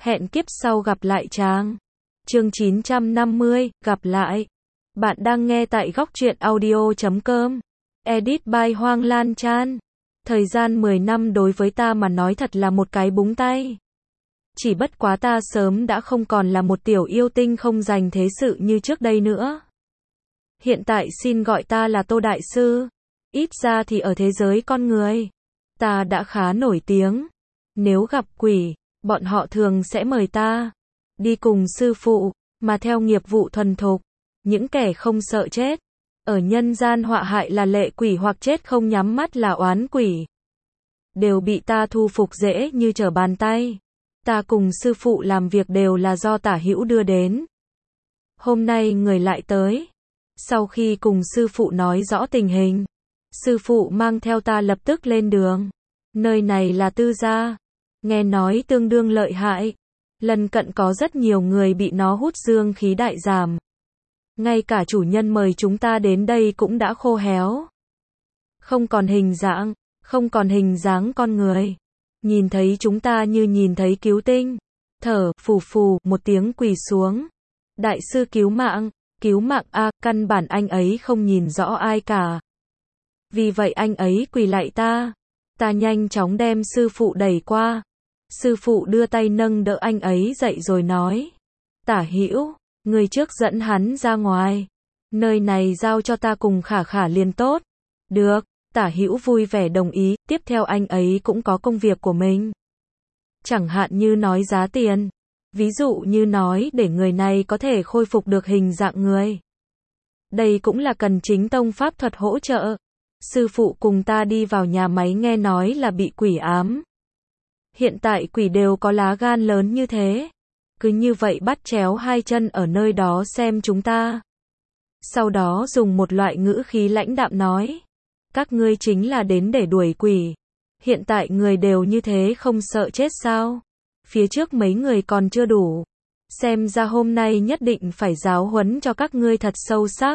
Hẹn kiếp sau gặp lại chàng. Chương 950, gặp lại. Bạn đang nghe tại góc truyện audio.com. Edit by Hoang Lan Chan. Thời gian 10 năm đối với ta mà nói thật là một cái búng tay. Chỉ bất quá ta sớm đã không còn là một tiểu yêu tinh không dành thế sự như trước đây nữa. Hiện tại xin gọi ta là Tô Đại Sư. Ít ra thì ở thế giới con người, ta đã khá nổi tiếng. Nếu gặp quỷ, bọn họ thường sẽ mời ta đi cùng sư phụ, mà theo nghiệp vụ thuần thục. Những kẻ không sợ chết, ở nhân gian họa hại là lệ quỷ hoặc chết không nhắm mắt là oán quỷ, đều bị ta thu phục dễ như trở bàn tay. Ta cùng sư phụ làm việc đều là do Tả Hữu đưa đến. Hôm nay người lại tới. Sau khi cùng sư phụ nói rõ tình hình, sư phụ mang theo ta lập tức lên đường. Nơi này là Tư gia, nghe nói tương đương lợi hại. Lần cận có rất nhiều người bị nó hút dương khí đại giảm. Ngay cả chủ nhân mời chúng ta đến đây cũng đã khô héo. Không còn hình dạng, không còn hình dáng con người. Nhìn thấy chúng ta như nhìn thấy cứu tinh. Thở, phù phù, một tiếng quỳ xuống. Đại sư cứu mạng a, căn bản anh ấy không nhìn rõ ai cả. Vì vậy anh ấy quỳ lạy ta. Ta nhanh chóng đem sư phụ đẩy qua. Sư phụ đưa tay nâng đỡ anh ấy dậy rồi nói. Tả Hữu, người trước dẫn hắn ra ngoài. Nơi này giao cho ta cùng Khả Khả liền tốt. Được, Tả Hữu vui vẻ đồng ý. Tiếp theo anh ấy cũng có công việc của mình. Chẳng hạn như nói giá tiền. Ví dụ như nói để người này có thể khôi phục được hình dạng người. Đây cũng là cần chính tông pháp thuật hỗ trợ. Sư phụ cùng ta đi vào nhà máy nghe nói là bị quỷ ám. Hiện tại quỷ đều có lá gan lớn như thế. Cứ như vậy bắt chéo hai chân ở nơi đó xem chúng ta. Sau đó dùng một loại ngữ khí lãnh đạm nói. Các ngươi chính là đến để đuổi quỷ. Hiện tại người đều như thế không sợ chết sao? Phía trước mấy người còn chưa đủ. Xem ra hôm nay nhất định phải giáo huấn cho các ngươi thật sâu sắc.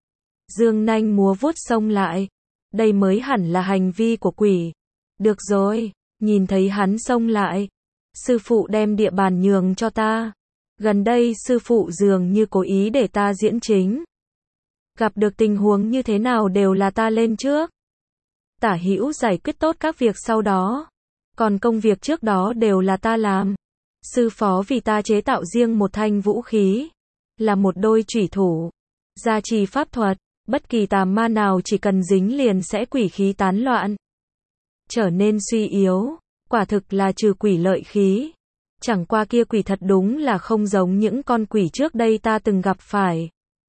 Dương nanh múa vuốt xông lại. Đây mới hẳn là hành vi của quỷ. Được rồi, nhìn thấy hắn xông lại. Sư phụ đem địa bàn nhường cho ta. Gần đây sư phụ dường như cố ý để ta diễn chính. Gặp được tình huống như thế nào đều là ta lên trước. Tả Hữu giải quyết tốt các việc sau đó. Còn công việc trước đó đều là ta làm. Sư phó vì ta chế tạo riêng một thanh vũ khí. Là một đôi chủy thủ. Gia trì pháp thuật. Bất kỳ tà ma nào chỉ cần dính liền sẽ quỷ khí tán loạn. Trở nên suy yếu. Quả thực là trừ quỷ lợi khí. Chẳng qua kia quỷ thật đúng là không giống những con quỷ trước đây ta từng gặp phải.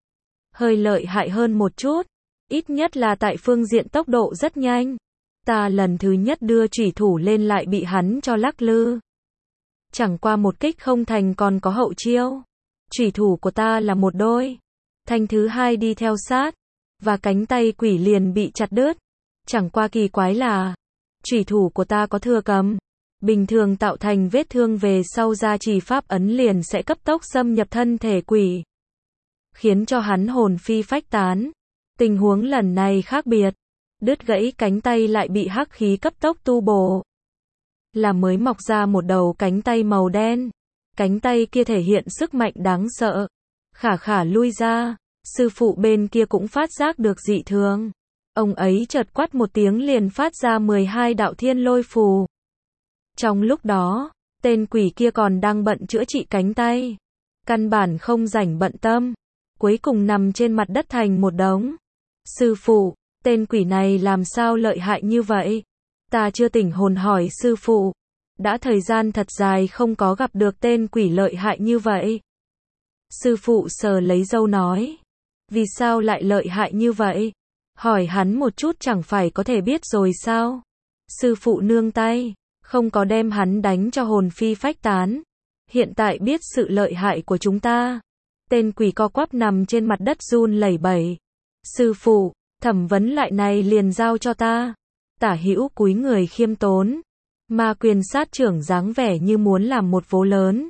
Hơi lợi hại hơn một chút. Ít nhất là tại phương diện tốc độ rất nhanh. Ta lần thứ nhất đưa chủy thủ lên lại bị hắn cho lắc lư. Chẳng qua một kích không thành còn có hậu chiêu. Chủy thủ của ta là một đôi. Thanh thứ hai đi theo sát. Và cánh tay quỷ liền bị chặt đứt. Chẳng qua kỳ quái là chủy thủ của ta có thừa cầm. Bình thường tạo thành vết thương về sau gia trì pháp ấn liền sẽ cấp tốc xâm nhập thân thể quỷ. Khiến cho hắn hồn phi phách tán. Tình huống lần này khác biệt. Đứt gãy cánh tay lại bị hắc khí cấp tốc tu bổ. Là mới mọc ra một đầu cánh tay màu đen. Cánh tay kia thể hiện sức mạnh đáng sợ. Khả Khả lui ra. Sư phụ bên kia cũng phát giác được dị thường. Ông ấy chợt quát một tiếng liền phát ra 12 đạo thiên lôi phù. Trong lúc đó, tên quỷ kia còn đang bận chữa trị cánh tay. Căn bản không rảnh bận tâm. Cuối cùng nằm trên mặt đất thành một đống. Sư phụ, tên quỷ này làm sao lợi hại như vậy? Ta chưa tỉnh hồn hỏi sư phụ. Đã thời gian thật dài không có gặp được tên quỷ lợi hại như vậy. Sư phụ sờ lấy râu nói. Vì sao lại lợi hại như vậy? Hỏi hắn một chút chẳng phải có thể biết rồi sao? Sư phụ nương tay, không có đem hắn đánh cho hồn phi phách tán. Hiện tại biết sự lợi hại của chúng ta. Tên quỷ co quắp nằm trên mặt đất run lẩy bẩy. Sư phụ, thẩm vấn lại này liền giao cho ta. Tả Hữu cúi người khiêm tốn. Ma quyền sát trưởng dáng vẻ như muốn làm một vố lớn.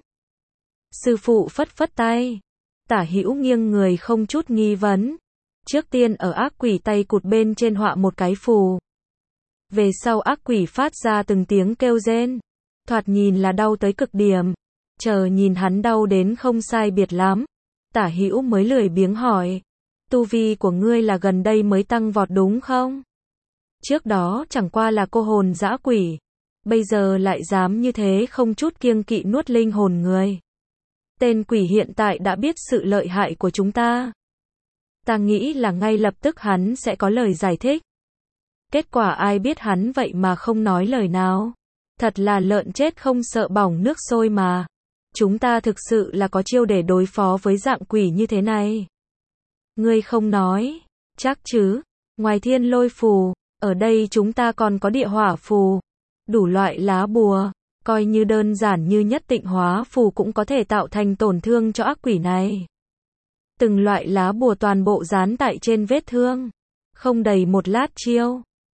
Sư phụ phất phất tay. Tả Hữu nghiêng người không chút nghi vấn. Trước tiên ở ác quỷ tay cụt bên trên họa một cái phù. Về sau ác quỷ phát ra từng tiếng kêu rên. Thoạt nhìn là đau tới cực điểm. Chờ nhìn hắn đau đến không sai biệt lắm, Tả Hữu mới lười biếng hỏi, tu vi của ngươi là gần đây mới tăng vọt đúng không? Trước đó chẳng qua là cô hồn dã quỷ, bây giờ lại dám như thế không chút kiêng kỵ nuốt linh hồn người. Tên quỷ hiện tại đã biết sự lợi hại của chúng ta. Ta nghĩ là ngay lập tức hắn sẽ có lời giải thích. Kết quả ai biết hắn vậy mà không nói lời nào. Thật là lợn chết không sợ bỏng nước sôi mà. Chúng ta thực sự là có chiêu để đối phó với dạng quỷ như thế này. Ngươi không nói, chắc chứ, ngoài thiên lôi phù, ở đây chúng ta còn có địa hỏa phù, đủ loại lá bùa, coi như đơn giản như nhất tịnh hóa phù cũng có thể tạo thành tổn thương cho ác quỷ này. Từng loại lá bùa toàn bộ dán tại trên vết thương, không đầy một lát chiêu.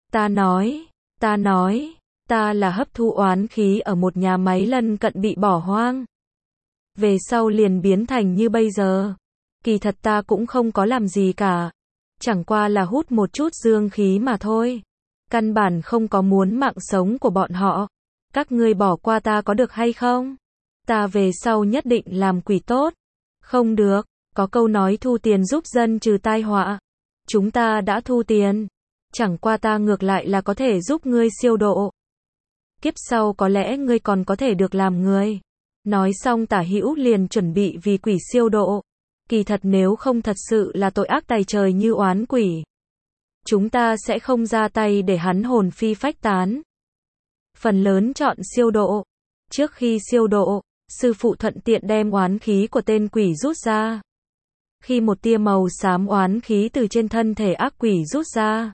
Ta là hấp thu oán khí ở một nhà máy lân cận bị bỏ hoang. Về sau liền biến thành như bây giờ. Kỳ thật ta cũng không có làm gì cả. Chẳng qua là hút một chút dương khí mà thôi. Căn bản không có muốn mạng sống của bọn họ. Các ngươi bỏ qua ta có được hay không? Ta về sau nhất định làm quỷ tốt. Không được, có câu nói thu tiền giúp dân trừ tai họa. Chúng ta đã thu tiền. Chẳng qua ta ngược lại là có thể giúp ngươi siêu độ. Kiếp sau có lẽ ngươi còn có thể được làm người. Nói xong Tả Hữu liền chuẩn bị vì quỷ siêu độ. Kỳ thật nếu không thật sự là tội ác tày trời như oán quỷ, chúng ta sẽ không ra tay để hắn hồn phi phách tán. Phần lớn chọn siêu độ. Trước khi siêu độ, sư phụ thuận tiện đem oán khí của tên quỷ rút ra. Khi một tia màu xám oán khí từ trên thân thể ác quỷ rút ra,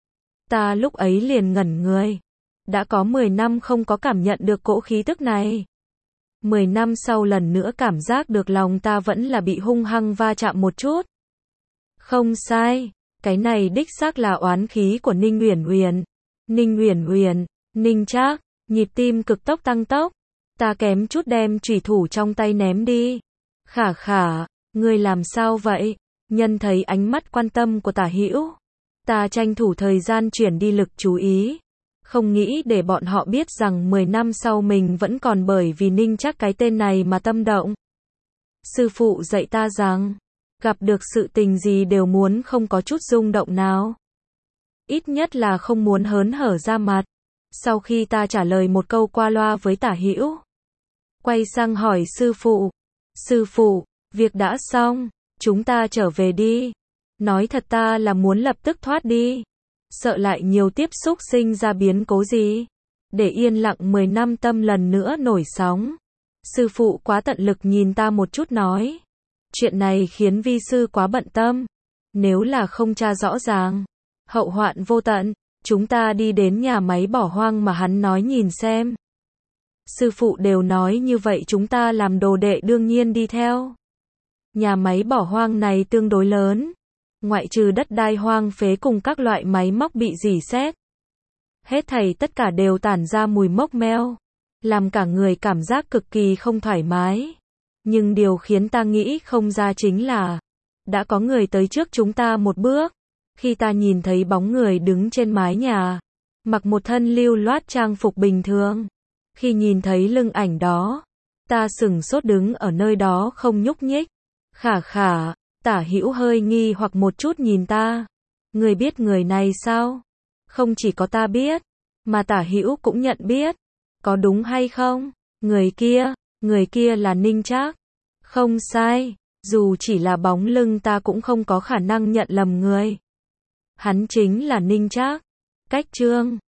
ta lúc ấy liền ngẩn người. Đã có 10 năm không có cảm nhận được cỗ khí tức này. 10 năm sau lần nữa cảm giác được lòng ta vẫn là bị hung hăng va chạm một chút. Không sai, cái này đích xác là oán khí của Ninh Uyển Uyển. Ninh Uyển Uyển, Ninh Trác, nhịp tim cực tốc tăng tốc. Ta kém chút đem chủy thủ trong tay ném đi. Khả khả, ngươi làm sao vậy? Nhân thấy ánh mắt quan tâm của Tả Hữu, ta tranh thủ thời gian chuyển đi lực chú ý. Không nghĩ để bọn họ biết rằng 10 năm sau mình vẫn còn bởi vì Ninh Trác cái tên này mà tâm động. Sư phụ dạy ta rằng, gặp được sự tình gì đều muốn không có chút rung động nào. Ít nhất là không muốn hớn hở ra mặt. Sau khi ta trả lời một câu qua loa với Tả Hữu, quay sang hỏi sư phụ, việc đã xong, chúng ta trở về đi. Nói thật ta là muốn lập tức thoát đi. Sợ lại nhiều tiếp xúc sinh ra biến cố gì. Để yên lặng 10 năm tâm lần nữa nổi sóng. Sư phụ quá tận lực nhìn ta một chút nói. Chuyện này khiến vi sư quá bận tâm. Nếu là không tra rõ ràng, hậu hoạn vô tận. Chúng ta đi đến nhà máy bỏ hoang mà hắn nói nhìn xem. Sư phụ đều nói như vậy chúng ta làm đồ đệ đương nhiên đi theo. Nhà máy bỏ hoang này tương đối lớn. Ngoại trừ đất đai hoang phế cùng các loại máy móc bị rỉ sét, hết thảy tất cả đều tản ra mùi mốc meo, làm cả người cảm giác cực kỳ không thoải mái. Nhưng điều khiến ta nghĩ không ra chính là, đã có người tới trước chúng ta một bước. Khi ta nhìn thấy bóng người đứng trên mái nhà, mặc một thân lưu loát trang phục bình thường. Khi nhìn thấy lưng ảnh đó, ta sửng sốt đứng ở nơi đó không nhúc nhích. Khả khả, Tả Hữu hơi nghi hoặc một chút nhìn ta. Người biết người này sao? Không chỉ có ta biết, mà Tả Hữu cũng nhận biết. Có đúng hay không? Người kia là Ninh Trác. Không sai, dù chỉ là bóng lưng ta cũng không có khả năng nhận lầm người. Hắn chính là Ninh Trác. Cách chương